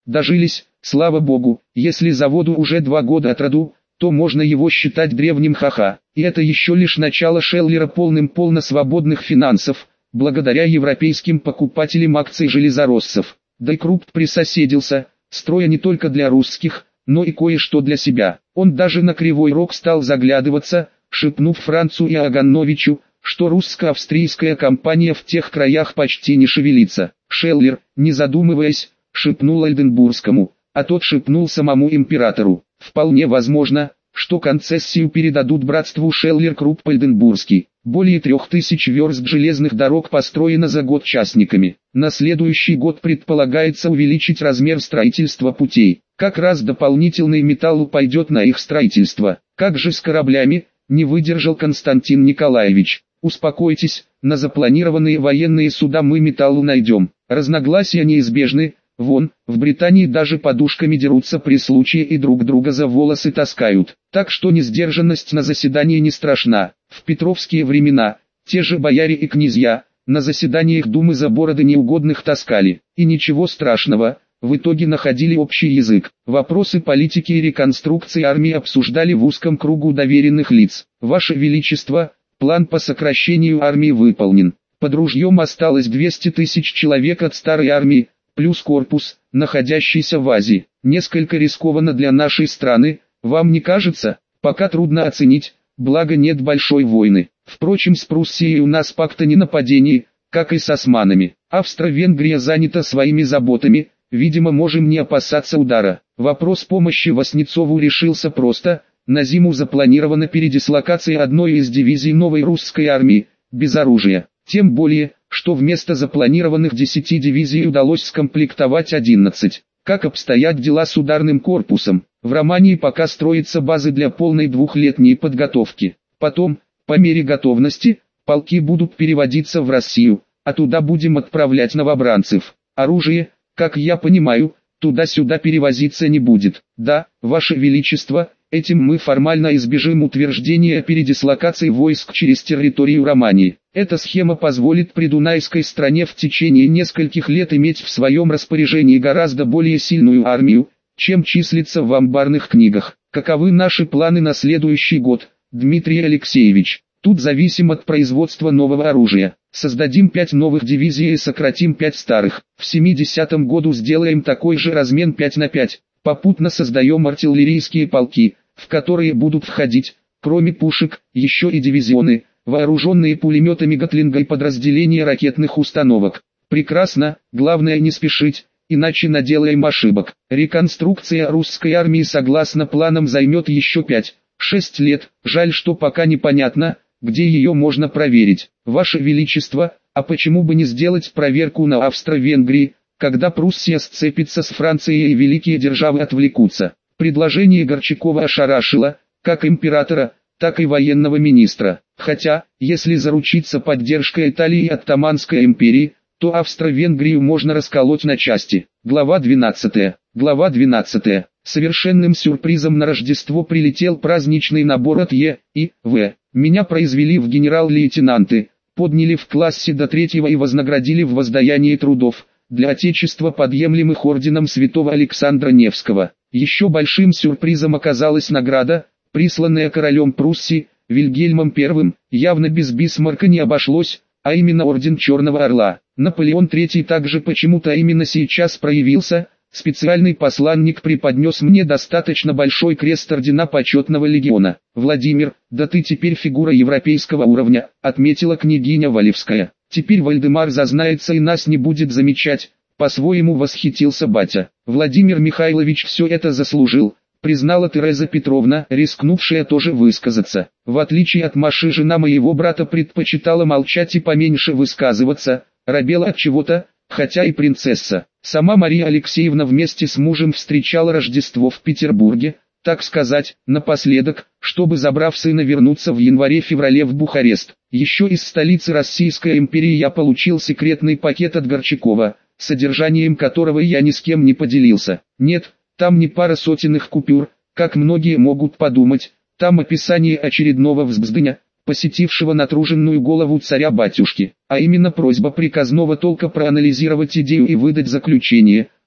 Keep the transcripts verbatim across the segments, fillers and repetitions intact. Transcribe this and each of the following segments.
дожились, слава богу, если заводу уже два года от роду, то можно его считать древним ха-ха. И это еще лишь начало Шеллера полным полно свободных финансов, благодаря европейским покупателям акций железороссов. Да и Крупп присоседился, строя не только для русских, но и кое-что для себя. Он даже на Кривой Рог стал заглядываться, шепнув Францу Иоганновичу, что русско-австрийская компания в тех краях почти не шевелится. Шеллер, не задумываясь, шепнул Ольденбургскому, а тот шепнул самому императору. Вполне возможно, что концессию передадут братству Шеллер-Крупп-Ольденбургский. Более трех тысяч верст железных дорог построено за год частниками. На следующий год предполагается увеличить размер строительства путей. Как раз дополнительный металл пойдет на их строительство. Как же с кораблями, не выдержал Константин Николаевич. Успокойтесь, на запланированные военные суда мы металлу найдем. Разногласия неизбежны. Вон, в Британии даже подушками дерутся при случае и друг друга за волосы таскают. Так что несдержанность на заседании не страшна. В петровские времена, те же бояре и князья, на заседаниях думы за бороды неугодных таскали. И ничего страшного, в итоге находили общий язык. Вопросы политики и реконструкции армии обсуждали в узком кругу доверенных лиц. Ваше Величество, план по сокращению армии выполнен. Под ружьем осталось двести тысяч человек от старой армии, плюс корпус, находящийся в Азии. Несколько рискованно для нашей страны, вам не кажется? Пока трудно оценить, благо нет большой войны. Впрочем, с Пруссией у нас пакта не нападений, как и с османами. Австро-Венгрия занята своими заботами, видимо, можем не опасаться удара. Вопрос помощи Васнецову решился просто. На зиму запланирована передислокация одной из дивизий новой русской армии, без оружия. Тем более, что вместо запланированных десяти дивизий удалось скомплектовать одиннадцать. Как обстоят дела с ударным корпусом? В Романии пока строятся базы для полной двухлетней подготовки. Потом, по мере готовности, полки будут переводиться в Россию, а туда будем отправлять новобранцев. Оружие, как я понимаю, туда-сюда перевозиться не будет. Да, Ваше Величество, этим мы формально избежим утверждения о передислокации войск через территорию Романии. Эта схема позволит придунайской стране в течение нескольких лет иметь в своем распоряжении гораздо более сильную армию, чем числится в амбарных книгах. Каковы наши планы на следующий год, Дмитрий Алексеевич? Тут зависим от производства нового оружия. Создадим пять новых дивизий и сократим пять старых. В семидесятом году сделаем такой же размен пять на пять. Попутно создаем артиллерийские полки, в которые будут входить, кроме пушек, еще и дивизионы, вооруженные пулеметами Гатлинга и подразделения ракетных установок. Прекрасно, главное не спешить, иначе наделаем ошибок. Реконструкция русской армии согласно планам займет еще пять-шесть лет, жаль, что пока непонятно, где ее можно проверить. Ваше Величество, а почему бы не сделать проверку на Австро-Венгрии, когда Пруссия сцепится с Францией и великие державы отвлекутся? Предложение Горчакова ошарашило, как императора, так и военного министра. Хотя, если заручиться поддержкой Италии и Оттоманской империи, то Австро-Венгрию можно расколоть на части. Глава двенадцатая. Глава двенадцатая. Совершенным сюрпризом на Рождество прилетел праздничный набор от Е и В. Меня произвели в генерал-лейтенанты, подняли в классе до третьего и вознаградили в воздаянии трудов, для Отечества подъемлемых орденом святого Александра Невского. Еще большим сюрпризом оказалась награда, присланная королем Пруссии, Вильгельмом Первым, явно без Бисмарка не обошлось, а именно орден Черного Орла. Наполеон Третий также почему-то именно сейчас проявился. Специальный посланник преподнес мне достаточно большой крест ордена почетного легиона. «Владимир, да ты теперь фигура европейского уровня», — отметила княгиня Валевская. «Теперь Вальдемар зазнается и нас не будет замечать», — по-своему восхитился батя. «Владимир Михайлович все это заслужил», — признала Тереза Петровна, рискнувшая тоже высказаться. В отличие от Маши, жена моего брата предпочитала молчать и поменьше высказываться, робела от чего-то, хотя и принцесса. Сама Мария Алексеевна вместе с мужем встречала Рождество в Петербурге, так сказать, напоследок, чтобы, забрав сына, вернуться в январе-феврале в Бухарест. Еще из столицы Российской империи я получил секретный пакет от Горчакова, содержанием которого я ни с кем не поделился. Нет, там не пара сотенных купюр, как многие могут подумать, там описание очередного взбздыня, посетившего натруженную голову царя-батюшки, а именно просьба приказного толка проанализировать идею и выдать заключение,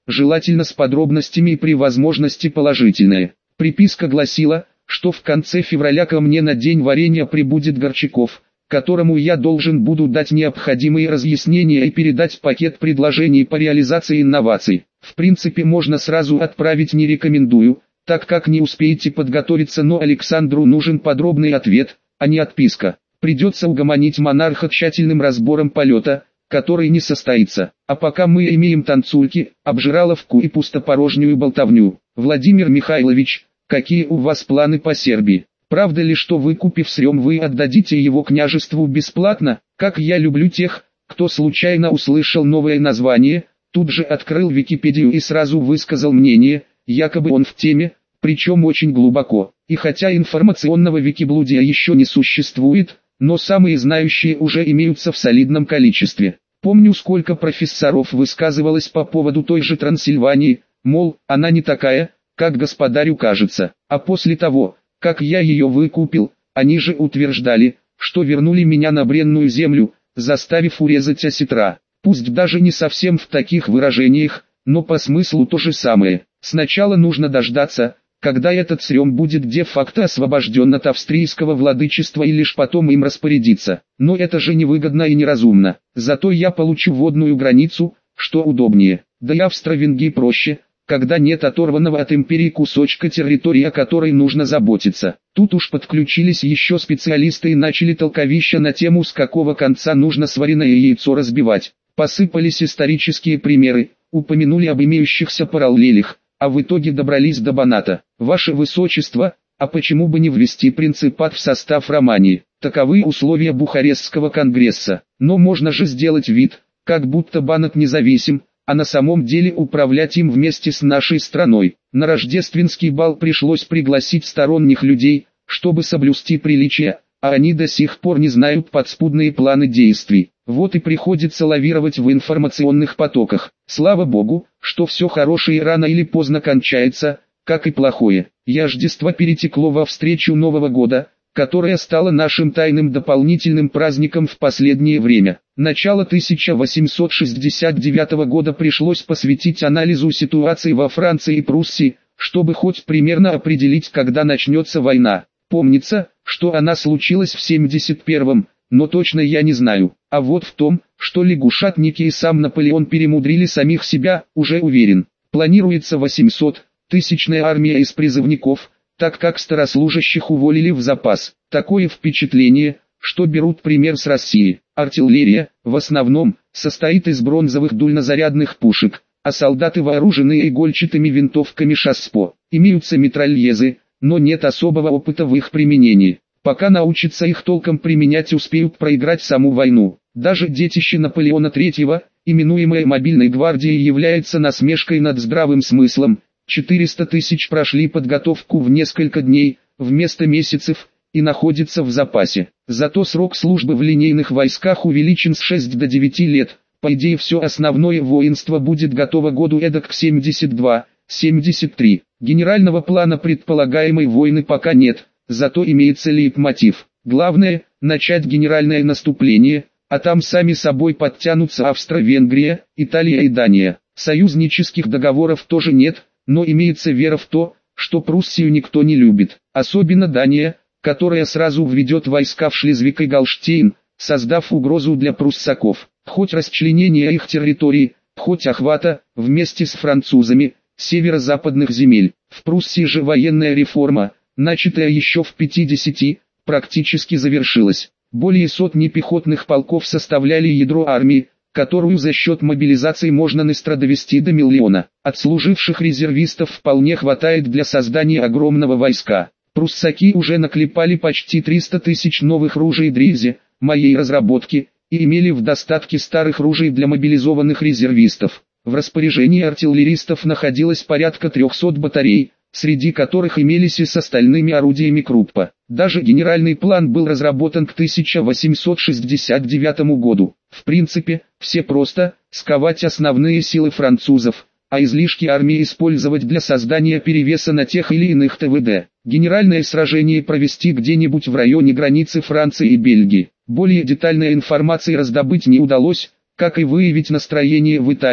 желательно с подробностями и при возможности положительное. Приписка гласила, что в конце февраля ко мне на день варенья прибудет Горчаков, которому я должен буду дать необходимые разъяснения и передать пакет предложений по реализации инноваций. В принципе, можно сразу отправить, не рекомендую, так как не успеете подготовиться, но Александру нужен подробный ответ, а не отписка. Придется угомонить монарха тщательным разбором полета, который не состоится. А пока мы имеем танцульки, обжираловку и пустопорожнюю болтовню. Владимир Михайлович, какие у вас планы по Сербии? Правда ли, что выкупив Срем, вы отдадите его княжеству бесплатно? Как я люблю тех, кто случайно услышал новое название, тут же открыл Википедию и сразу высказал мнение, якобы он в теме, причем очень глубоко. И хотя информационного викиблудия еще не существует, но самые знающие уже имеются в солидном количестве. Помню, сколько профессоров высказывалось по поводу той же Трансильвании, мол, она не такая, как господарю кажется. А после того, как я ее выкупил, они же утверждали, что вернули меня на бренную землю, заставив урезать осетра. Пусть даже не совсем в таких выражениях, но по смыслу то же самое. Сначала нужно дождаться, когда этот Срем будет де-факто освобожден от австрийского владычества, и лишь потом им распорядиться. Но это же невыгодно и неразумно. Зато я получу водную границу, что удобнее. Да и Австро-Венгрии проще, когда нет оторванного от империи кусочка территории, о которой нужно заботиться. Тут уж подключились еще специалисты и начали толковища на тему, с какого конца нужно сваренное яйцо разбивать. Посыпались исторические примеры, упомянули об имеющихся параллелях, а в итоге добрались до баната. Ваше Высочество, а почему бы не ввести принципат в состав Романии? Таковы условия Бухарестского конгресса. Но можно же сделать вид, как будто банат независим, а на самом деле управлять им вместе с нашей страной. На рождественский бал пришлось пригласить сторонних людей, чтобы соблюсти приличия, а они до сих пор не знают подспудные планы действий. Вот и приходится лавировать в информационных потоках. Слава богу, что все хорошее рано или поздно кончается, как и плохое. Яждество перетекло во встречу Нового года, которая стала нашим тайным дополнительным праздником в последнее время. Начало тысяча восемьсот шестьдесят девятого года пришлось посвятить анализу ситуации во Франции и Пруссии, чтобы хоть примерно определить, когда начнется война. Помнится, что она случилась в семьдесят первом, но точно я не знаю. А вот в том, что лягушатники и сам Наполеон перемудрили самих себя, уже уверен. Планируется восьмисот-тысячная армия из призывников, так как старослужащих уволили в запас. Такое впечатление, что берут пример с России. Артиллерия, в основном, состоит из бронзовых дульнозарядных пушек, а солдаты вооружены игольчатыми винтовками Шаспо. Имеются митральезы, но нет особого опыта в их применении. Пока научатся их толком применять, успеют проиграть саму войну. Даже детище Наполеона третьего, именуемое мобильной гвардией, является насмешкой над здравым смыслом. четыреста тысяч прошли подготовку в несколько дней, вместо месяцев, и находятся в запасе. Зато срок службы в линейных войсках увеличен с шести до девяти лет. По идее, все основное воинство будет готово году эдак к семьдесят два — семьдесят три. Генерального плана предполагаемой войны пока нет, зато имеется лейтмотив. Главное – начать генеральное наступление, а там сами собой подтянутся Австро-Венгрия, Италия и Дания. Союзнических договоров тоже нет, но имеется вера в то, что Пруссию никто не любит. Особенно Дания, которая сразу введет войска в Шлезвиг и Голштейн, создав угрозу для пруссаков. Хоть расчленение их территории, хоть охвата, вместе с французами, северо-западных земель. В Пруссии же военная реформа, начатая еще в пятидесятых, практически завершилась. Более сотни пехотных полков составляли ядро армии, которую за счет мобилизации можно быстро довести до миллиона. Отслуживших резервистов вполне хватает для создания огромного войска. Пруссаки уже наклепали почти триста тысяч новых ружей Дризе, моей разработки, и имели в достатке старых ружей для мобилизованных резервистов. В распоряжении артиллеристов находилось порядка трехсот батарей, среди которых имелись и с остальными орудиями Круппа. Даже генеральный план был разработан к тысяча восемьсот шестьдесят девятому году. В принципе, все просто – сковать основные силы французов, а излишки армии использовать для создания перевеса на тех или иных тэ вэ дэ. Генеральное сражение провести где-нибудь в районе границы Франции и Бельгии. Более детальной информации раздобыть не удалось, как и выявить настроение в Италии,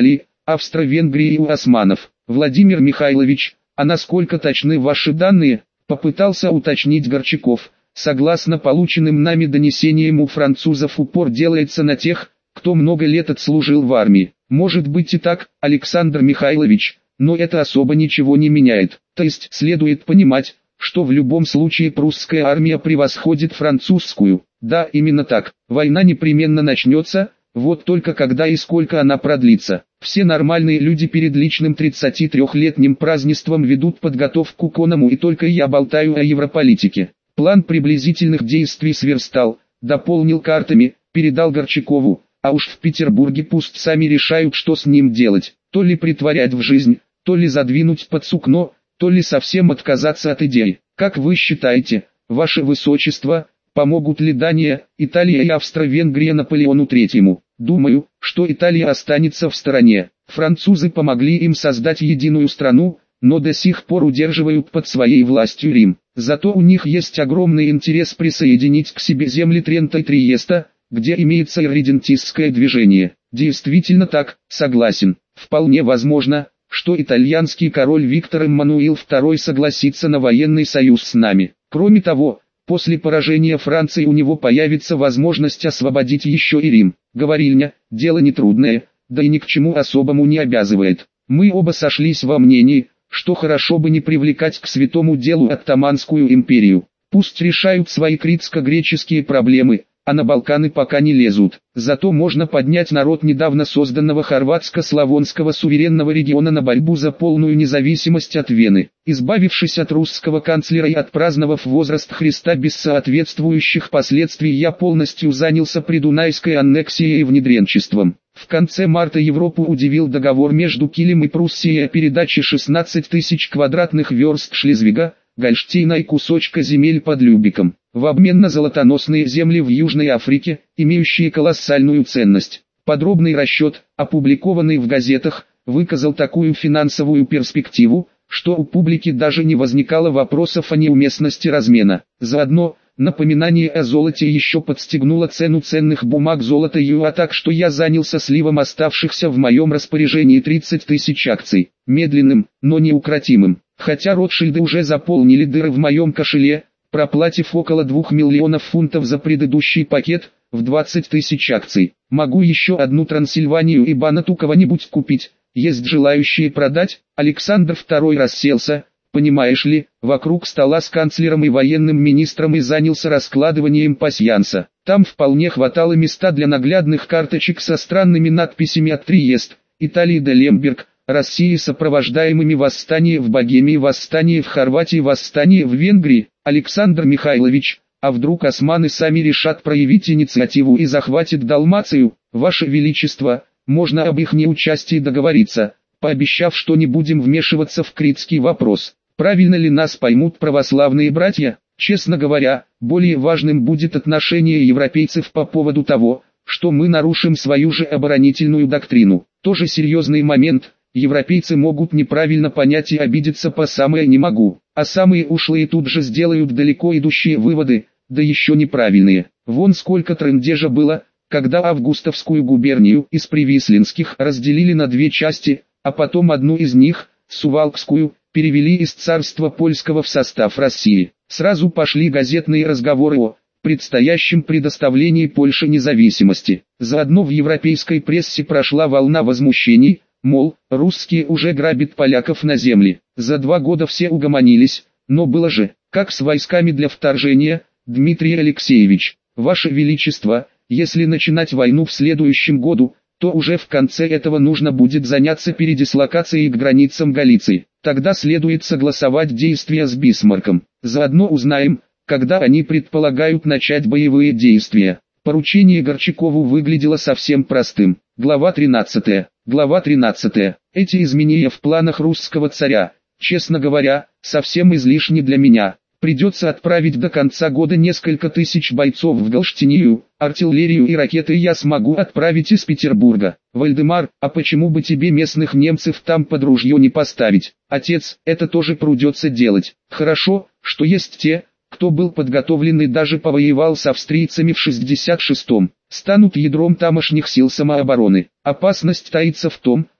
Австро-Венгрии у османов. Владимир Михайлович, а насколько точны ваши данные? Попытался уточнить Горчаков. Согласно полученным нами донесениям, у французов упор делается на тех, кто много лет отслужил в армии. Может быть и так, Александр Михайлович, но это особо ничего не меняет. То есть следует понимать, что в любом случае прусская армия превосходит французскую. Да, именно так. Война непременно начнется, вот только когда и сколько она продлится. Все нормальные люди перед личным тридцатитрёхлетним празднеством ведут подготовку к оному, и только я болтаю о европолитике. План приблизительных действий сверстал, дополнил картами, передал Горчакову, а уж в Петербурге пусть сами решают, что с ним делать. То ли притворять в жизнь, то ли задвинуть под сукно, то ли совсем отказаться от идеи. Как вы считаете, ваше высочество, помогут ли Дания, Италия и Австро-Венгрия Наполеону Третьему? Думаю, что Италия останется в стороне. Французы помогли им создать единую страну, но до сих пор удерживают под своей властью Рим. Зато у них есть огромный интерес присоединить к себе земли Трента и Триеста, где имеется ирредентистское движение. Действительно так, согласен. Вполне возможно, что итальянский король Виктор Эммануил второй согласится на военный союз с нами. Кроме того, после поражения Франции у него появится возможность освободить еще и Рим. Говорильня, дело нетрудное, да и ни к чему особому не обязывает. Мы оба сошлись во мнении, что хорошо бы не привлекать к святому делу Оттоманскую империю. Пусть решают свои критско-греческие проблемы, а на Балканы пока не лезут. Зато можно поднять народ недавно созданного хорватско-славонского суверенного региона на борьбу за полную независимость от Вены. Избавившись от русского канцлера и отпраздновав возраст Христа без соответствующих последствий, я полностью занялся придунайской аннексией и внедренчеством. В конце марта Европу удивил договор между Килем и Пруссией о передаче шестнадцати тысяч квадратных верст Шлезвига, Гольштейна и кусочка земель под Любеком, в обмен на золотоносные земли в Южной Африке, имеющие колоссальную ценность. Подробный расчет, опубликованный в газетах, выказал такую финансовую перспективу, что у публики даже не возникало вопросов о неуместности размена. Заодно, напоминание о золоте еще подстегнуло цену ценных бумаг золота ЮА, так что я занялся сливом оставшихся в моем распоряжении тридцати тысяч акций, медленным, но неукротимым. Хотя Ротшильды уже заполнили дыры в моем кошеле, проплатив около двух миллионов фунтов за предыдущий пакет, в двадцать тысяч акций. Могу еще одну Трансильванию и Банат у кого-нибудь купить, есть желающие продать. Александр второй расселся, понимаешь ли, вокруг стола с канцлером и военным министром и занялся раскладыванием пасьянса. Там вполне хватало места для наглядных карточек со странными надписями от Триест, Италии до Лемберг, России сопровождаемыми восстание в Богемии, восстание в Хорватии, восстание в Венгрии. Александр Михайлович, а вдруг османы сами решат проявить инициативу и захватят Далмацию? Ваше Величество, можно об их неучастии договориться, пообещав, что не будем вмешиваться в критский вопрос. Правильно ли нас поймут православные братья? Честно говоря, более важным будет отношение европейцев по поводу того, что мы нарушим свою же оборонительную доктрину. Тоже серьезный момент. Европейцы могут неправильно понять и обидеться по самое не могу, а самые ушлые тут же сделают далеко идущие выводы, да еще неправильные. Вон сколько трындежа было, когда Августовскую губернию из Привислинских разделили на две части, а потом одну из них, Сувалкскую, перевели из царства польского в состав России. Сразу пошли газетные разговоры о предстоящем предоставлении Польше независимости. Заодно в европейской прессе прошла волна возмущений, мол, русские уже грабят поляков на земле. За два года все угомонились, но было же, как с войсками для вторжения. Дмитрий Алексеевич, Ваше Величество, если начинать войну в следующем году, то уже в конце этого нужно будет заняться передислокацией к границам Галиции. Тогда следует согласовать действия с Бисмарком. Заодно узнаем, когда они предполагают начать боевые действия. Поручение Горчакову выглядело совсем простым. Глава тринадцатая. Глава тринадцатая. Эти изменения в планах русского царя, честно говоря, совсем излишни для меня. Придется отправить до конца года несколько тысяч бойцов в Галштинию, артиллерию и ракеты я смогу отправить из Петербурга. Вальдемар, а почему бы тебе местных немцев там под ружье не поставить? Отец, это тоже придется делать. Хорошо, что есть те, кто был подготовлен и даже повоевал с австрийцами в шестьдесят шестом. Станут ядром тамошних сил самообороны. Опасность таится в том,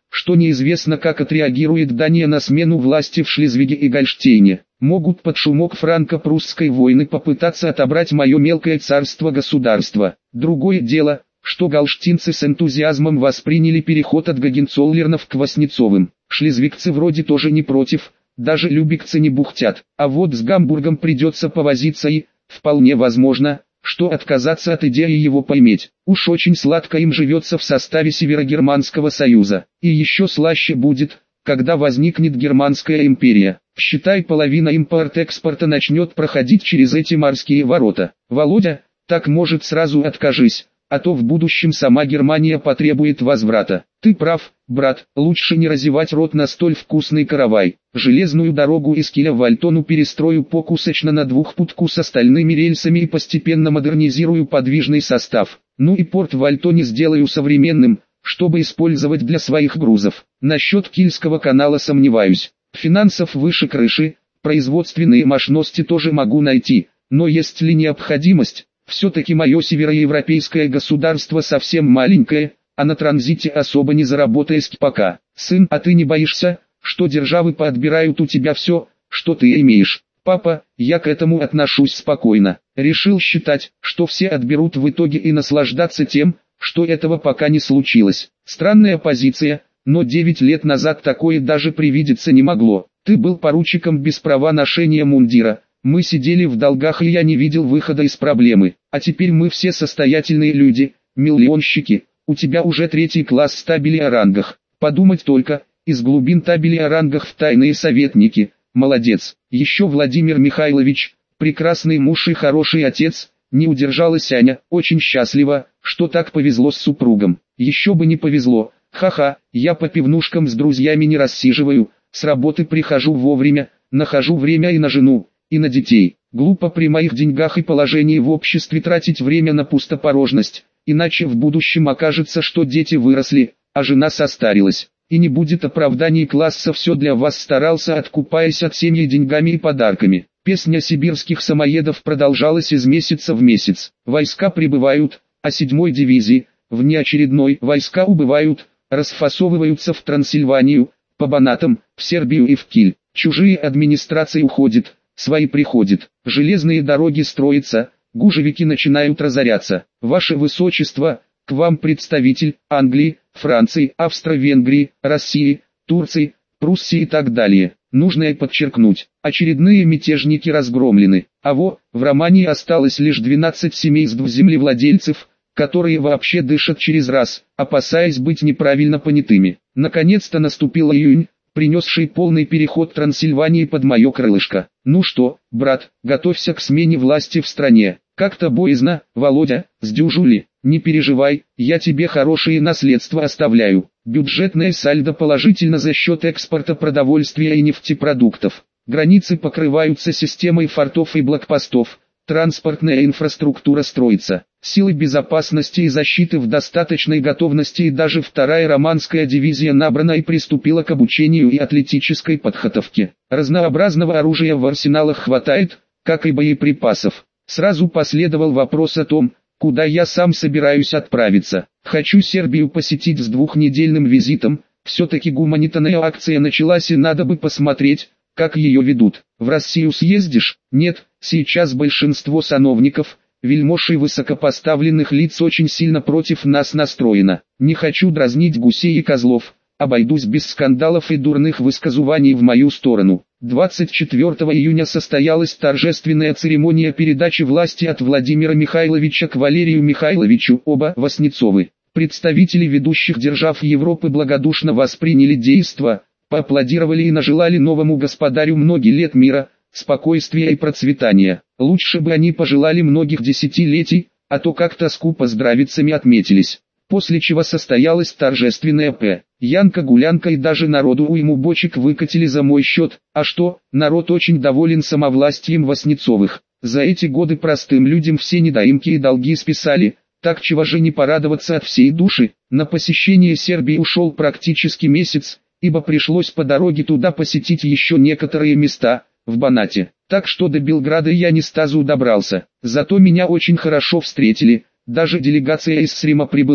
что неизвестно, как отреагирует Дания на смену власти в Шлезвиге и Гольштейне. Могут под шумок франко-прусской войны попытаться отобрать мое мелкое царство-государство. Другое дело, что галштинцы с энтузиазмом восприняли переход от Гогенцоллернов к Васнецовым. Шлезвигцы вроде тоже не против, даже любекцы не бухтят. А вот с Гамбургом придется повозиться и, вполне возможно, что отказаться от идеи его поиметь. Уж очень сладко им живется в составе Северогерманского союза. И еще слаще будет, когда возникнет Германская империя. Считай, половина импорт-экспорта начнет проходить через эти морские ворота. Володя, так может сразу откажись, а то в будущем сама Германия потребует возврата. Ты прав, брат, лучше не разевать рот на столь вкусный каравай. Железную дорогу из Киля в Альтону перестрою покусочно на двухпутку с остальными рельсами и постепенно модернизирую подвижный состав. Ну и порт в Альтоне сделаю современным, чтобы использовать для своих грузов. Насчет Кильского канала сомневаюсь. Финансов выше крыши, производственные мощности тоже могу найти, но есть ли необходимость? Все-таки мое североевропейское государство совсем маленькое, а на транзите особо не заработаешь пока. Сын, а ты не боишься, что державы поотбирают у тебя все, что ты имеешь? Папа, я к этому отношусь спокойно. Решил считать, что все отберут в итоге и наслаждаться тем, что этого пока не случилось. Странная позиция, но девять лет назад такое даже привидеться не могло. Ты был поручиком без права ношения мундира. Мы сидели в долгах, и я не видел выхода из проблемы. А теперь мы все состоятельные люди, миллионщики. У тебя уже третий класс табели о рангах. Подумать только, из глубин табели о рангах в тайные советники. Молодец. Еще Владимир Михайлович, прекрасный муж и хороший отец. Не удержалась Аня, очень счастлива, что так повезло с супругом. Еще бы не повезло. Ха-ха, я по пивнушкам с друзьями не рассиживаю, с работы прихожу вовремя, нахожу время и на жену, и на детей. Глупо при моих деньгах и положении в обществе тратить время на пустопорожность, иначе в будущем окажется, что дети выросли, а жена состарилась. И не будет оправданий класса, все для вас старался, откупаясь от семьи деньгами и подарками. Песня сибирских самоедов продолжалась из месяца в месяц. Войска прибывают, а седьмой дивизии, внеочередной, войска убывают, расфасовываются в Трансильванию, по Банатам, в Сербию и в Киль. Чужие администрации уходят, свои приходят. Железные дороги строятся, гужевики начинают разоряться. Ваше Высочество, к вам представитель Англии, Франции, Австро-Венгрии, России, Турции, Пруссии и так далее. Нужно и подчеркнуть, очередные мятежники разгромлены. А во, в Романии осталось лишь двенадцать семейств землевладельцев, которые вообще дышат через раз, опасаясь быть неправильно понятыми. Наконец-то наступил июнь, принесший полный переход Трансильвании под мое крылышко. Ну что, брат, готовься к смене власти в стране. Как-то боязно, Володя, сдюжули. Не переживай, я тебе хорошие наследства оставляю. Бюджетное сальдо положительно за счет экспорта продовольствия и нефтепродуктов. Границы покрываются системой фортов и блокпостов. Транспортная инфраструктура строится. Силы безопасности и защиты в достаточной готовности, и даже вторая романская дивизия набрана и приступила к обучению и атлетической подготовке. Разнообразного оружия в арсеналах хватает, как и боеприпасов. Сразу последовал вопрос о том, куда я сам собираюсь отправиться. Хочу Сербию посетить с двухнедельным визитом. Все-таки гуманитарная акция началась, и надо бы посмотреть, как ее ведут. В Россию съездишь? Нет, сейчас большинство сановников, вельмож и высокопоставленных лиц очень сильно против нас настроено. Не хочу дразнить гусей и козлов, обойдусь без скандалов и дурных высказываний в мою сторону. двадцать четвёртого июня состоялась торжественная церемония передачи власти от Владимира Михайловича к Валерию Михайловичу, оба Васнецовы. Представители ведущих держав Европы благодушно восприняли действо, поаплодировали и нажелали новому господарю многих лет мира, спокойствия и процветания. Лучше бы они пожелали многих десятилетий, а то как-то скупо здравицами отметились. После чего состоялась торжественная п. Янка-гулянка, и даже народу уйму бочек выкатили за мой счет. А что, народ очень доволен самовластием Васнецовых. За эти годы простым людям все недоимки и долги списали, так чего же не порадоваться от всей души. На посещение Сербии ушел практически месяц, ибо пришлось по дороге туда посетить еще некоторые места, в Банате. Так что до Белграда я не сразу добрался. Зато меня очень хорошо встретили, даже делегация из Срима прибыла.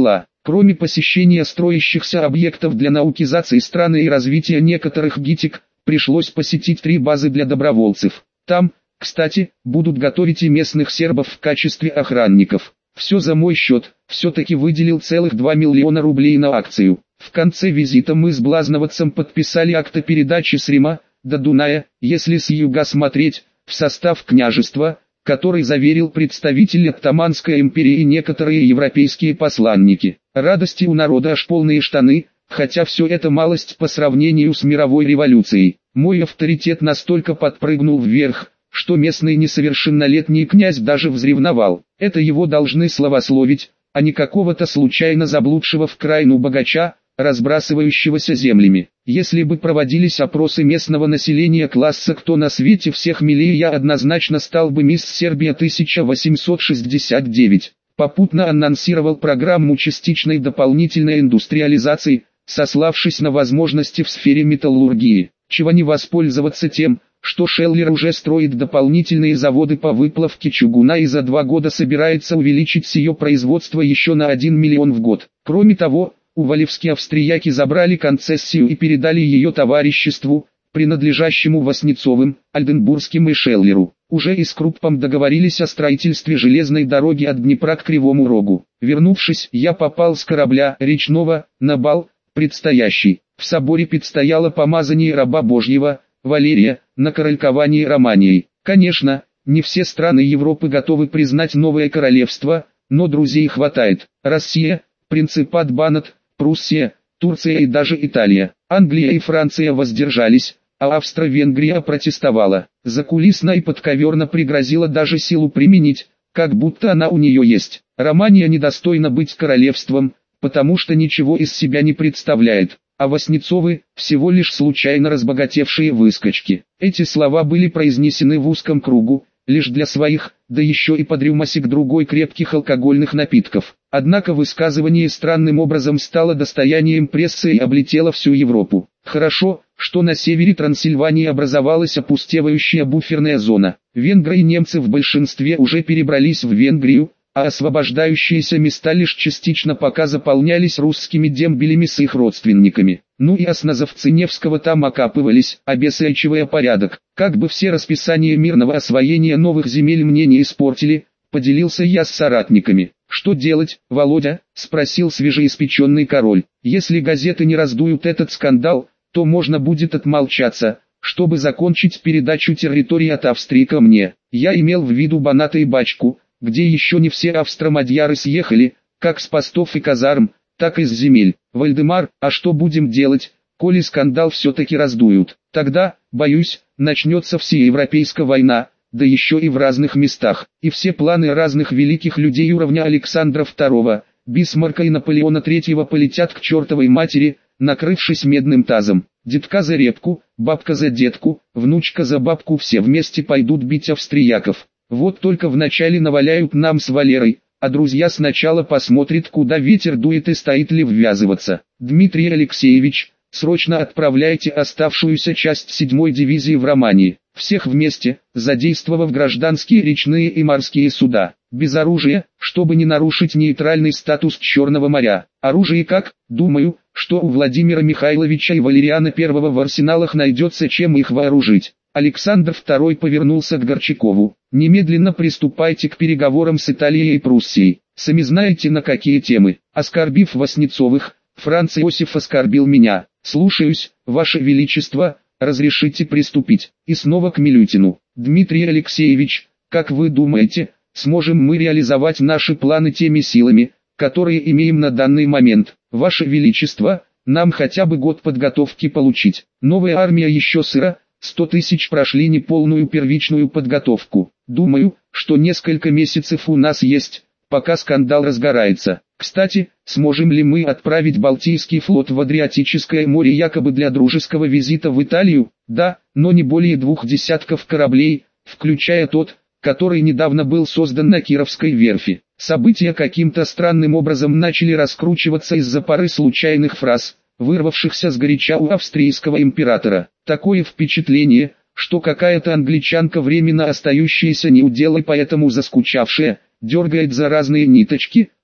Кроме посещения строящихся объектов для наукизации страны и развития некоторых ГИТИК, пришлось посетить три базы для добровольцев. Там, кстати, будут готовить и местных сербов в качестве охранников. Все за мой счет, все-таки выделил целых два миллиона рублей на акцию. В конце визита мы с Блазновацем подписали акт о передаче с Рима до Дуная, если с юга смотреть, в состав княжества, который заверил представитель Оттоманской империи и некоторые европейские посланники. Радости у народа аж полные штаны, хотя все это малость по сравнению с мировой революцией. Мой авторитет настолько подпрыгнул вверх, что местный несовершеннолетний князь даже взревновал. Это его должны славословить, а не какого-то случайно заблудшего в крайну богача, разбрасывающегося землями. Если бы проводились опросы местного населения класса «Кто на свете всех милее», я однозначно стал бы мисс Сербия тысяча восемьсот шестьдесят девять. Попутно анонсировал программу частичной дополнительной индустриализации, сославшись на возможности в сфере металлургии. Чего не воспользоваться тем, что Шеллер уже строит дополнительные заводы по выплавке чугуна и за два года собирается увеличить сие производство еще на один миллион в год. Кроме того, увалевские австрияки забрали концессию и передали ее товариществу, принадлежащему Васнецовым, Альденбургским и Шеллеру. Уже и с Круппом договорились о строительстве железной дороги от Днепра к Кривому Рогу. Вернувшись, я попал с корабля речного на бал предстоящий. В соборе предстояло помазание раба Божьего, Валерия, на корольковании Романией. Конечно, не все страны Европы готовы признать новое королевство, но друзей хватает. Россия, Принципат Банат, Пруссия, Турция и даже Италия. Англия и Франция воздержались, а Австро-Венгрия протестовала. Закулисно и подковерно пригрозила даже силу применить, как будто она у нее есть. Романия недостойна быть королевством, потому что ничего из себя не представляет. А Васнецовы – всего лишь случайно разбогатевшие выскочки. Эти слова были произнесены в узком кругу, лишь для своих, да еще и под рюмасик другой крепких алкогольных напитков. Однако высказывание странным образом стало достоянием прессы и облетело всю Европу. Хорошо, что на севере Трансильвании образовалась опустевающая буферная зона. Венгры и немцы в большинстве уже перебрались в Венгрию, а освобождающиеся места лишь частично пока заполнялись русскими дембелями с их родственниками. Ну и осназовцы Невского там окапывались, обеспечивая порядок. Как бы все расписания мирного освоения новых земель мне не испортили, поделился я с соратниками. «Что делать, Володя?» – спросил свежеиспеченный король. «Если газеты не раздуют этот скандал, то можно будет отмолчаться, чтобы закончить передачу территории от Австрии ко мне. Я имел в виду Баната и Бачку, где еще не все австро-мадьяры съехали, как с постов и казарм, так и с земель. Вальдемар, а что будем делать, коли скандал все-таки раздуют? Тогда, боюсь, начнется всеевропейская война, да еще и в разных местах, и все планы разных великих людей уровня Александра второго, Бисмарка и Наполеона третьего полетят к чертовой матери, накрывшись медным тазом. Детка за репку, бабка за детку, внучка за бабку, все вместе пойдут бить австрияков. Вот только вначале наваляют нам с Валерой, а друзья сначала посмотрят, куда ветер дует и стоит ли ввязываться. Дмитрий Алексеевич, срочно отправляйте оставшуюся часть седьмой дивизии в Романии. Всех вместе, задействовав гражданские речные и морские суда. Без оружия, чтобы не нарушить нейтральный статус Черного моря. Оружие как? Думаю, что у Владимира Михайловича и Валериана Первого в арсеналах найдется чем их вооружить. Александр Второй повернулся к Горчакову. Немедленно приступайте к переговорам с Италией и Пруссией. Сами знаете на какие темы. Оскорбив Васнецовых, Франц Иосиф оскорбил меня. Слушаюсь, Ваше Величество, разрешите приступить. И снова к Милютину. Дмитрий Алексеевич, как вы думаете, сможем мы реализовать наши планы теми силами, которые имеем на данный момент? Ваше Величество, нам хотя бы год подготовки получить. Новая армия еще сыра, сто тысяч прошли неполную первичную подготовку. Думаю, что несколько месяцев у нас есть, пока скандал разгорается. Кстати, сможем ли мы отправить Балтийский флот в Адриатическое море якобы для дружеского визита в Италию? Да, но не более двух десятков кораблей, включая тот, который недавно был создан на Кировской верфи. События каким-то странным образом начали раскручиваться из-за пары случайных фраз, вырвавшихся сгоряча у австрийского императора. Такое впечатление, что какая-то англичанка, временно остающаяся неудел и поэтому заскучавшая, дергает за разные ниточки,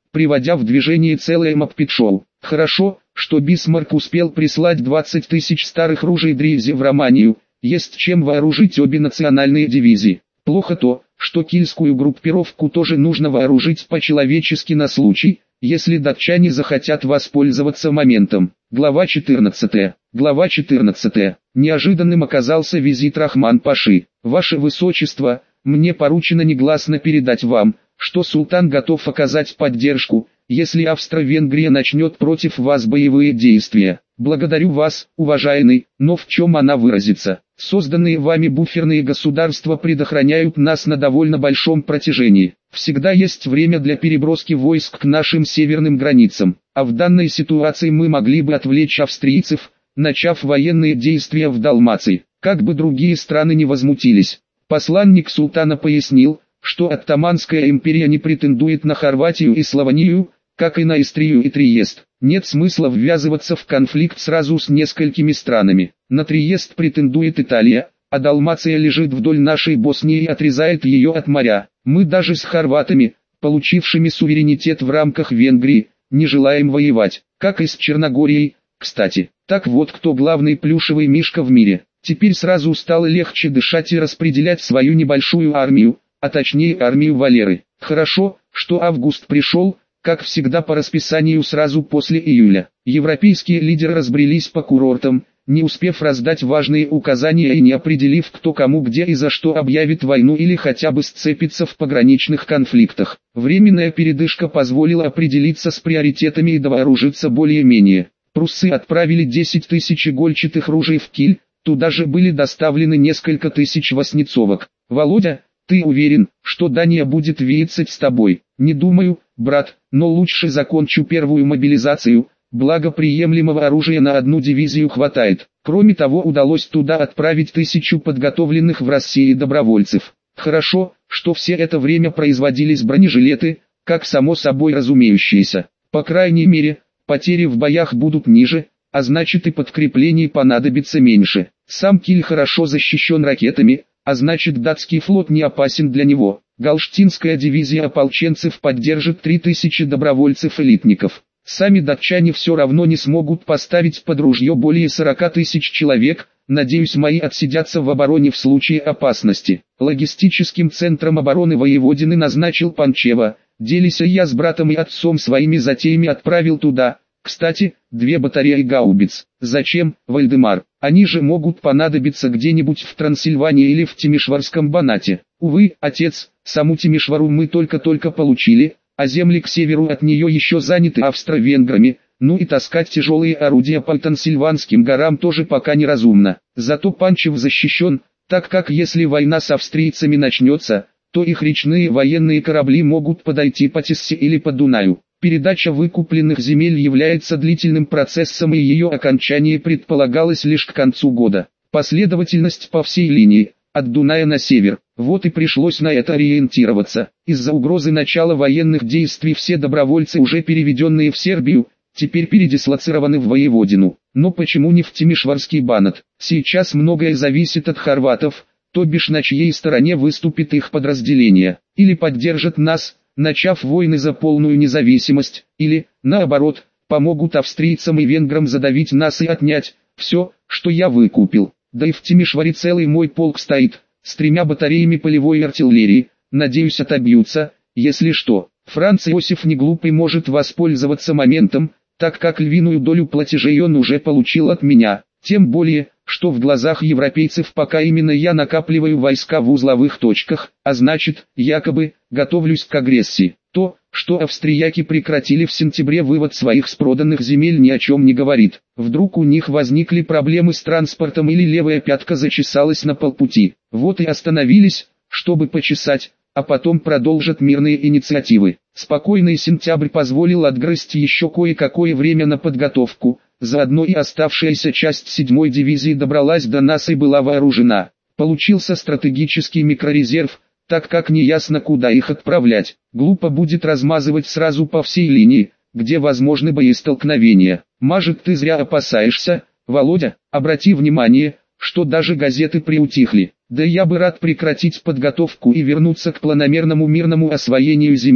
приводя в движение целое маппет-шоу. Хорошо, что Бисмарк успел прислать двадцать тысяч старых ружей Дрейзе в Романию, есть чем вооружить обе национальные дивизии. Плохо то, что кильскую группировку тоже нужно вооружить по-человечески на случай, если датчане захотят воспользоваться моментом. Глава четырнадцатая. Глава четырнадцатая. Неожиданным оказался визит Рахман-паши. Ваше Высочество, мне поручено негласно передать вам, что султан готов оказать поддержку, если Австро-Венгрия начнет против вас боевые действия. Благодарю вас, уважаемый, но в чем она выразится? Созданные вами буферные государства предохраняют нас на довольно большом протяжении. Всегда есть время для переброски войск к нашим северным границам, а в данной ситуации мы могли бы отвлечь австрийцев, начав военные действия в Далмации, как бы другие страны не возмутились. Посланник султана пояснил, что Оттоманская империя не претендует на Хорватию и Славонию, как и на Истрию и Триест. Нет смысла ввязываться в конфликт сразу с несколькими странами. На Триест претендует Италия, а Далмация лежит вдоль нашей Боснии и отрезает ее от моря. Мы даже с хорватами, получившими суверенитет в рамках Венгрии, не желаем воевать, как и с Черногорией, кстати. Так вот кто главный плюшевый мишка в мире. Теперь сразу стало легче дышать и распределять свою небольшую армию, а точнее армию Валеры. Хорошо, что август пришел, как всегда по расписанию сразу после июля. Европейские лидеры разбрелись по курортам, не успев раздать важные указания и не определив, кто кому где и за что объявит войну или хотя бы сцепится в пограничных конфликтах. Временная передышка позволила определиться с приоритетами и довооружиться более-менее. Пруссы отправили десять тысяч игольчатых ружей в Киль, туда же были доставлены несколько тысяч восьмицовок. Володя, ты уверен, что Дания будет веецать с тобой? Не думаю, брат, но лучше закончу первую мобилизацию, благо приемлемого оружия на одну дивизию хватает. Кроме того, удалось туда отправить тысячу подготовленных в России добровольцев. Хорошо, что все это время производились бронежилеты, как само собой разумеющееся. По крайней мере, потери в боях будут ниже, а значит и подкреплений понадобится меньше. Сам Киль хорошо защищен ракетами, а значит датский флот не опасен для него. Галштинская дивизия ополченцев поддержит три тысячи добровольцев-элитников. Сами датчане все равно не смогут поставить под ружье более сорока тысяч человек, надеюсь мои отсидятся в обороне в случае опасности. Логистическим центром обороны Воеводины назначил Панчева, делися я с братом и отцом своими затеями отправил туда. Кстати, две батареи гаубиц. Зачем, Вальдемар? Они же могут понадобиться где-нибудь в Трансильвании или в Тимишварском банате. Увы, отец, саму Тимишвару мы только-только получили, а земли к северу от нее еще заняты австро-венграми, ну и таскать тяжелые орудия по Трансильванским горам тоже пока неразумно. Зато Панчев защищен, так как если война с австрийцами начнется, то их речные военные корабли могут подойти по Тиссе или по Дунаю. Передача выкупленных земель является длительным процессом и ее окончание предполагалось лишь к концу года. Последовательность по всей линии, от Дуная на север, вот и пришлось на это ориентироваться. Из-за угрозы начала военных действий все добровольцы, уже переведенные в Сербию, теперь передислоцированы в Воеводину. Но почему не в Тимишварский банат? Сейчас многое зависит от хорватов, то бишь на чьей стороне выступит их подразделение. Или поддержат нас, начав войны за полную независимость, или, наоборот, помогут австрийцам и венграм задавить нас и отнять все, что я выкупил. Да и в Тимишваре целый мой полк стоит, с тремя батареями полевой артиллерии, надеюсь отобьются, если что. Франц Иосиф не глупый может воспользоваться моментом, так как львиную долю платежей он уже получил от меня, тем более, что в глазах европейцев пока именно я накапливаю войска в узловых точках, а значит, якобы, готовлюсь к агрессии. То, что австрияки прекратили в сентябре вывод своих с проданных земель, ни о чем не говорит. Вдруг у них возникли проблемы с транспортом или левая пятка зачесалась на полпути. Вот и остановились, чтобы почесать, а потом продолжат мирные инициативы. Спокойный сентябрь позволил отгрызть еще кое-какое время на подготовку. Заодно и оставшаяся часть седьмой дивизии добралась до нас и была вооружена. Получился стратегический микрорезерв, так как неясно куда их отправлять. Глупо будет размазывать сразу по всей линии, где возможны боестолкновения. Может, ты зря опасаешься, Володя? Обрати внимание, что даже газеты приутихли. Да я бы рад прекратить подготовку и вернуться к планомерному мирному освоению земель,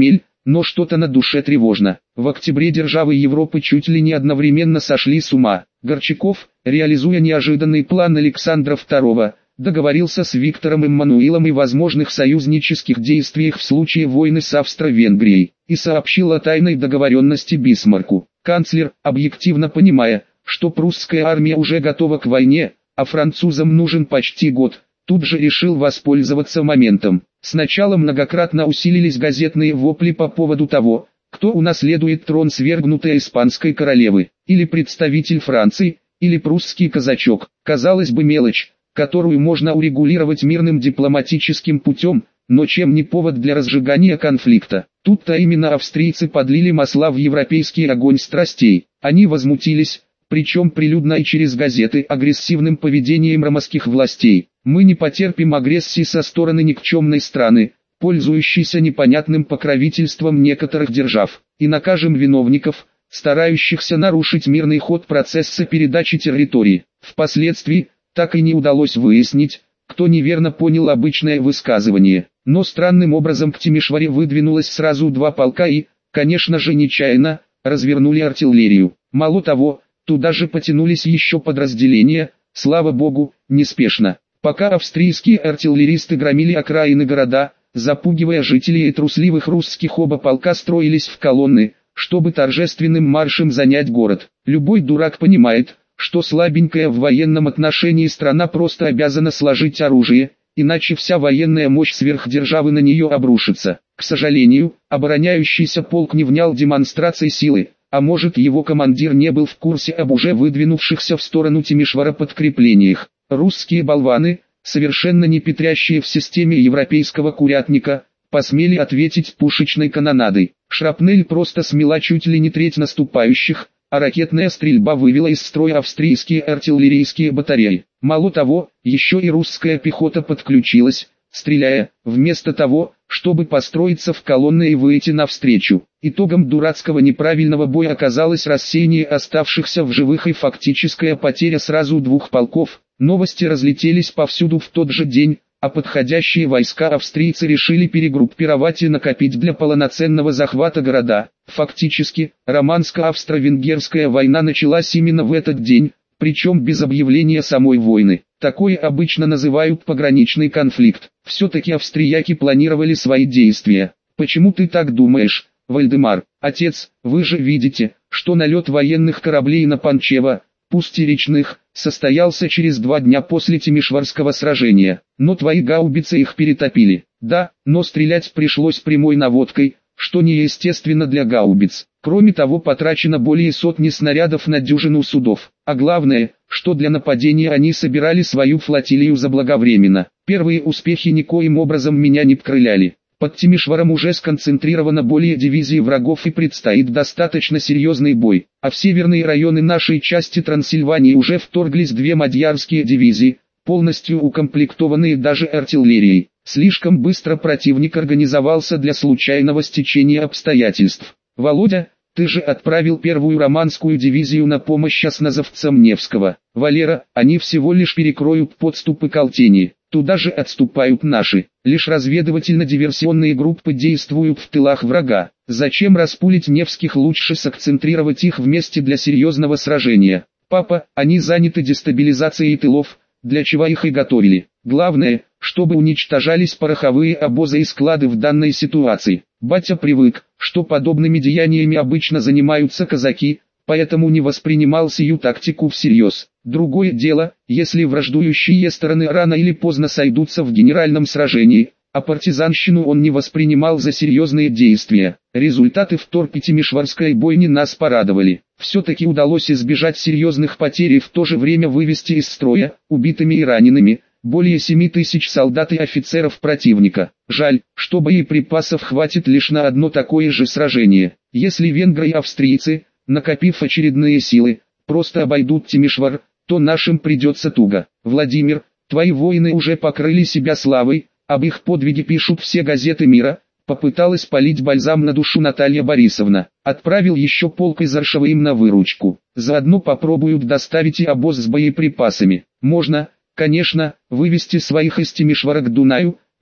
но что-то на душе тревожно. В октябре державы Европы чуть ли не одновременно сошли с ума. Горчаков, реализуя неожиданный план Александра второго, договорился с Виктором Эммануилом о возможных союзнических действиях в случае войны с Австро-Венгрией, и сообщил о тайной договоренности Бисмарку. Канцлер, объективно понимая, что прусская армия уже готова к войне, а французам нужен почти год, тут же решил воспользоваться моментом. Сначала многократно усилились газетные вопли по поводу того, кто унаследует трон свергнутой испанской королевы, или представитель Франции, или прусский казачок. Казалось бы, мелочь, которую можно урегулировать мирным дипломатическим путем, но чем не повод для разжигания конфликта. Тут-то именно австрийцы подлили масла в европейский огонь страстей. Они возмутились, причем прилюдно и через газеты, агрессивным поведением романских властей. Мы не потерпим агрессии со стороны никчемной страны, пользующейся непонятным покровительством некоторых держав, и накажем виновников, старающихся нарушить мирный ход процесса передачи территории. Впоследствии, так и не удалось выяснить, кто неверно понял обычное высказывание, но странным образом к Тимишваре выдвинулось сразу два полка и, конечно же нечаянно, развернули артиллерию. Мало того, туда же потянулись еще подразделения, слава богу, неспешно. Пока австрийские артиллеристы громили окраины города, запугивая жителей и трусливых русских, оба полка строились в колонны, чтобы торжественным маршем занять город. Любой дурак понимает, что слабенькая в военном отношении страна просто обязана сложить оружие, иначе вся военная мощь сверхдержавы на нее обрушится. К сожалению, обороняющийся полк не внял демонстрации силы, а может, его командир не был в курсе об уже выдвинувшихся в сторону Тимишвара подкреплениях. Русские болваны, совершенно не петрящие в системе европейского курятника, посмели ответить пушечной канонадой. Шрапнель просто смела чуть ли не треть наступающих, а ракетная стрельба вывела из строя австрийские артиллерийские батареи. Мало того, еще и русская пехота подключилась, стреляя, вместо того, чтобы построиться в колонны и выйти навстречу. Итогом дурацкого неправильного боя оказалось рассеяние оставшихся в живых и фактическая потеря сразу двух полков. Новости разлетелись повсюду в тот же день, а подходящие войска австрийцы решили перегруппировать и накопить для полноценного захвата города. Фактически, романско-австро-венгерская война началась именно в этот день, причем без объявления самой войны. Такое обычно называют пограничный конфликт. Все-таки австрияки планировали свои действия. Почему ты так думаешь, Вальдемар? Отец, вы же видите, что налет военных кораблей на Панчево, пусть и речных, состоялся через два дня после Тимишварского сражения. Но твои гаубицы их перетопили. Да, но стрелять пришлось прямой наводкой, что неестественно для гаубиц. Кроме того, потрачено более сотни снарядов на дюжину судов. А главное, что для нападения они собирали свою флотилию заблаговременно. Первые успехи никоим образом меня не покрыляли. Под Тимишваром уже сконцентрировано более дивизии врагов и предстоит достаточно серьезный бой. А в северные районы нашей части Трансильвании уже вторглись две мадьярские дивизии, полностью укомплектованные даже артиллерией. Слишком быстро противник организовался для случайного стечения обстоятельств. Володя, ты же отправил первую романскую дивизию на помощь осназовцам Невского. Валера, они всего лишь перекроют подступы к Алтении. Туда же отступают наши. Лишь разведывательно-диверсионные группы действуют в тылах врага. Зачем распулить Невских, лучше сакцентрировать их вместе для серьезного сражения. Папа, они заняты дестабилизацией тылов, для чего их и готовили. Главное, чтобы уничтожались пороховые обозы и склады в данной ситуации. Батя привык, что подобными деяниями обычно занимаются казаки, поэтому не воспринимал сию тактику всерьез. Другое дело, если враждующие стороны рано или поздно сойдутся в генеральном сражении, а партизанщину он не воспринимал за серьезные действия. Результаты второй Тимишварской бойни нас порадовали. Все-таки удалось избежать серьезных потерь и в то же время вывести из строя, убитыми и ранеными, более семи тысяч солдат и офицеров противника. Жаль, что боеприпасов хватит лишь на одно такое же сражение. Если венгры и австрийцы, накопив очередные силы, просто обойдут Тимишвар, то нашим придется туго. Владимир, твои воины уже покрыли себя славой, об их подвиге пишут все газеты мира. Попыталась полить бальзам на душу Наталья Борисовна. Отправил еще полк из Аршава им на выручку. Заодно попробуют доставить и обоз с боеприпасами. Можно, конечно, вывести своих из Тимишвара к Дунаю,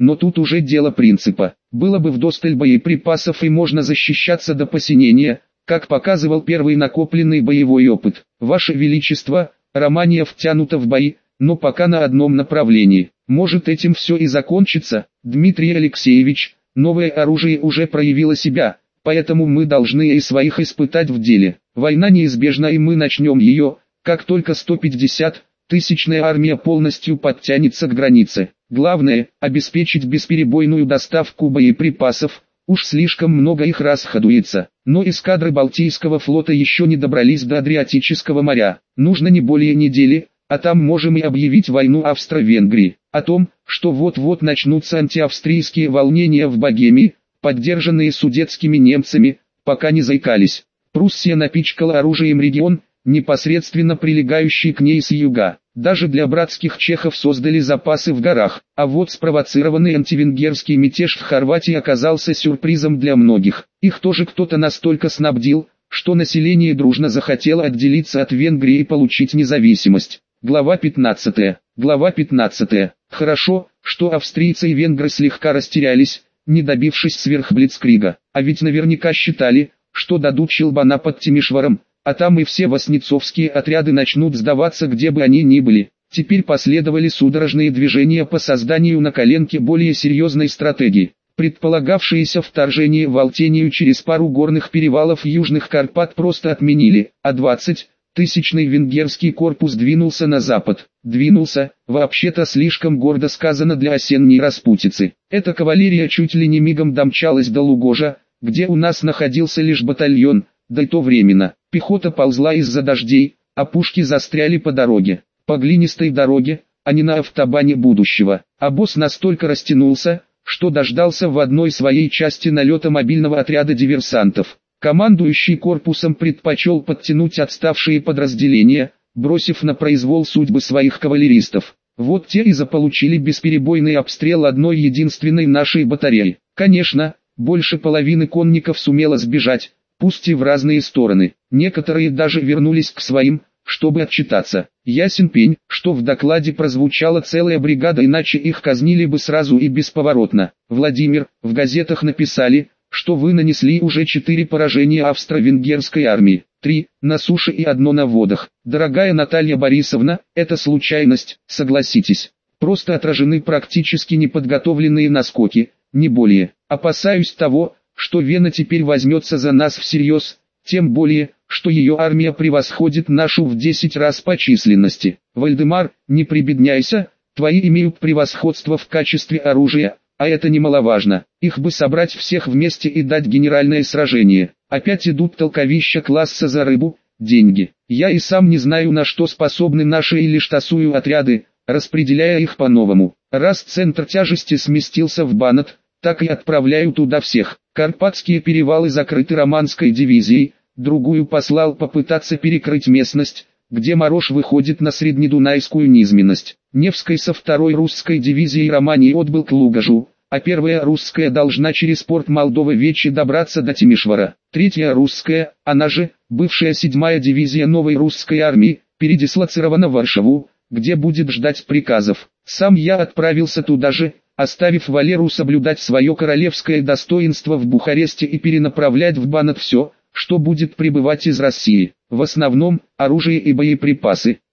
но тут уже дело принципа. Было бы вдосталь боеприпасов и можно защищаться до посинения, как показывал первый накопленный боевой опыт. Ваше Величество, Романия втянута в бои, но пока на одном направлении. Может, этим все и закончится, Дмитрий Алексеевич, новое оружие уже проявило себя, поэтому мы должны и своих испытать в деле. Война неизбежна, и мы начнем ее, как только сто пятьдесят тысячная армия полностью подтянется к границе. Главное – обеспечить бесперебойную доставку боеприпасов, уж слишком много их расходуется. Но эскадры Балтийского флота еще не добрались до Адриатического моря. Нужно не более недели, а там можем и объявить войну Австро-Венгрии. О том, что вот-вот начнутся антиавстрийские волнения в Богемии, поддержанные судетскими немцами, пока не заикались. Пруссия напичкала оружием регион, непосредственно прилегающий к ней с юга. Даже для братских чехов создали запасы в горах, а вот спровоцированный антивенгерский мятеж в Хорватии оказался сюрпризом для многих. Их тоже кто-то настолько снабдил, что население дружно захотело отделиться от Венгрии и получить независимость. Глава пятнадцатая. Глава пятнадцатая. Хорошо, что австрийцы и венгры слегка растерялись, не добившись сверхблицкрига, а ведь наверняка считали, что дадут щелбана под Тимишваром, а там и все воснецовские отряды начнут сдаваться, где бы они ни были. Теперь последовали судорожные движения по созданию на коленке более серьезной стратегии. Предполагавшееся вторжение в Алтению через пару горных перевалов Южных Карпат просто отменили, а двадцатитысячный венгерский корпус двинулся на запад. Двинулся, вообще-то слишком гордо сказано для осенней распутицы. Эта кавалерия чуть ли не мигом домчалась до Лугожа, где у нас находился лишь батальон, да и то временно. Пехота ползла из-за дождей, а пушки застряли по дороге. По глинистой дороге, а не на автобане будущего. Обоз настолько растянулся, что дождался в одной своей части налета мобильного отряда диверсантов. Командующий корпусом предпочел подтянуть отставшие подразделения, бросив на произвол судьбы своих кавалеристов. Вот те и заполучили бесперебойный обстрел одной единственной нашей батареи. Конечно, больше половины конников сумело сбежать, пусть и в разные стороны. Некоторые даже вернулись к своим, чтобы отчитаться. Ясен пень, что в докладе прозвучала целая бригада, иначе их казнили бы сразу и бесповоротно. Владимир, в газетах написали, что вы нанесли уже четыре поражения австро-венгерской армии, три на суше и одно на водах. Дорогая Наталья Борисовна, это случайность, согласитесь. Просто отражены практически неподготовленные наскоки, не более. Опасаюсь того, что Вена теперь возьмется за нас всерьез, тем более, что ее армия превосходит нашу в десять раз по численности. Вальдемар, не прибедняйся, твои имеют превосходство в качестве оружия, а это немаловажно. Их бы собрать всех вместе и дать генеральное сражение. Опять идут толковища класса за рыбу, деньги. Я и сам не знаю, на что способны наши или штасую отряды, распределяя их по-новому. Раз центр тяжести сместился в Банат, так и отправляю туда всех. Карпатские перевалы закрыты романской дивизией, другую послал попытаться перекрыть местность, где Мороз выходит на среднедунайскую низменность. Невской со второй русской дивизией Романии отбыл к Лугожу, а первая русская должна через порт Молдовы Вечи добраться до Тимишвара. Третья русская, она же, бывшая седьмая дивизия новой русской армии, передислоцирована в Варшаву, где будет ждать приказов. Сам я отправился туда же, оставив Валеру соблюдать свое королевское достоинство в Бухаресте и перенаправлять в Банат все, что будет прибывать из России, в основном оружие и боеприпасы.